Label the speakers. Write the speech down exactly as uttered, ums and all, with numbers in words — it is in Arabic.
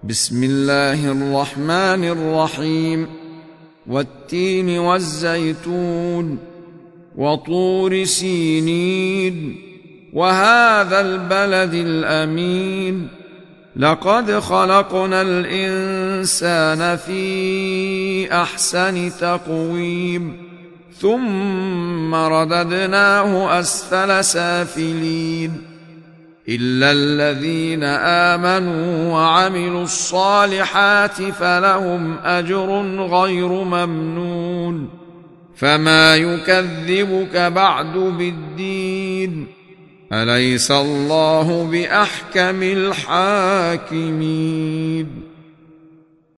Speaker 1: بسم الله الرحمن الرحيم والتين والزيتون وطور سينين وهذا البلد الأمين لقد خلقنا الإنسان في أحسن تقويم ثم رددناه أسفل سافلين إلا الذين آمنوا وعملوا الصالحات فلهم أجر غير ممنون فما يكذبك بعد بالدين أليس الله بأحكم الحاكمين